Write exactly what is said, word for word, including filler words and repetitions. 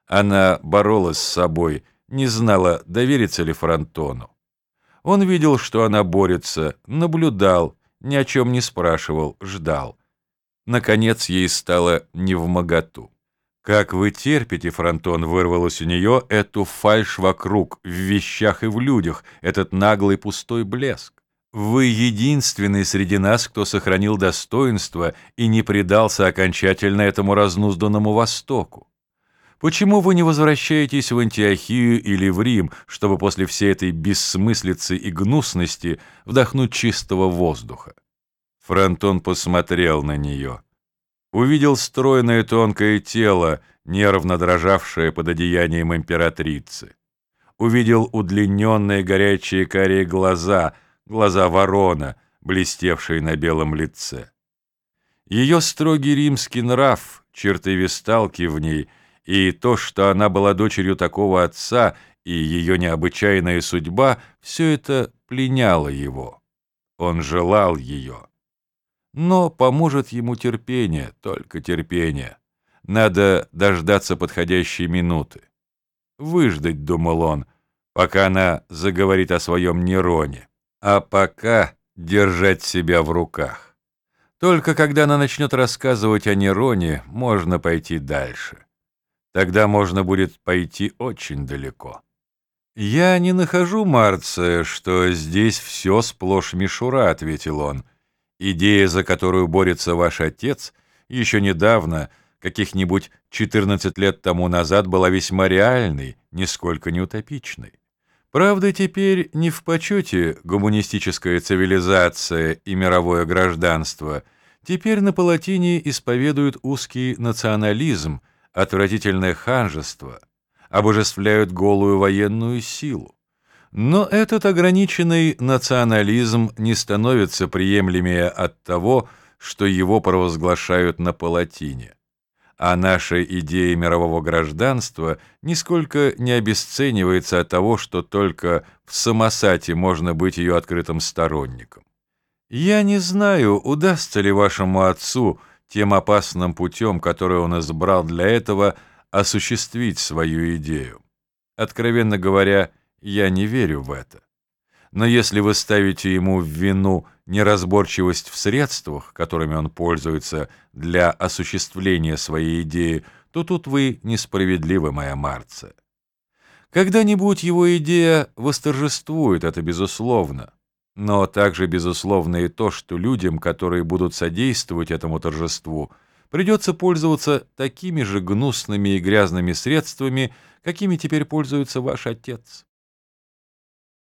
Она боролась с собой, не знала, довериться ли Фронтону. Он видел, что она борется, наблюдал, ни о чем не спрашивал, ждал. Наконец ей стало невмоготу. «Как вы терпите, Фронтон?» — вырвалось у нее, эту фальшь вокруг, в вещах и в людях, этот наглый пустой блеск. Вы единственный среди нас, кто сохранил достоинство и не предался окончательно этому разнузданному Востоку. Почему вы не возвращаетесь в Антиохию или в Рим, чтобы после всей этой бессмыслицы и гнусности вдохнуть чистого воздуха?» Фронтон посмотрел на нее. Увидел стройное тонкое тело, нервно дрожавшее под одеянием императрицы. Увидел удлиненные горячие карие глаза, глаза ворона, блестевшие на белом лице. Ее строгий римский нрав, черты весталки в ней и то, что она была дочерью такого отца, и ее необычайная судьба, все это пленяло его. Он желал ее. Но поможет ему терпение, только терпение. Надо дождаться подходящей минуты. Выждать, думал он, пока она заговорит о своем Нероне, а пока держать себя в руках. Только когда она начнет рассказывать о Нероне, можно пойти дальше. Тогда можно будет пойти очень далеко. «Я не нахожу, Марция, что здесь все сплошь мишура», — ответил он. «Идея, за которую борется ваш отец, еще недавно, каких-нибудь четырнадцать лет тому назад, была весьма реальной, нисколько не утопичной. Правда, теперь не в почете гуманистическая цивилизация и мировое гражданство. Теперь на Палатине исповедуют узкий национализм, отвратительное ханжество, обожествляют голую военную силу. Но этот ограниченный национализм не становится приемлемее от того, что его провозглашают на Палатине. А наша идея мирового гражданства нисколько не обесценивается от того, что только в Самосате можно быть ее открытым сторонником. Я не знаю, удастся ли вашему отцу тем опасным путем, который он избрал для этого, осуществить свою идею. Откровенно говоря, я не верю в это. Но если вы ставите ему в вину неразборчивость в средствах, которыми он пользуется для осуществления своей идеи, то тут вы несправедливы, моя Марция. Когда-нибудь его идея восторжествует, это безусловно. Но также безусловно и то, что людям, которые будут содействовать этому торжеству, придется пользоваться такими же гнусными и грязными средствами, какими теперь пользуется ваш отец.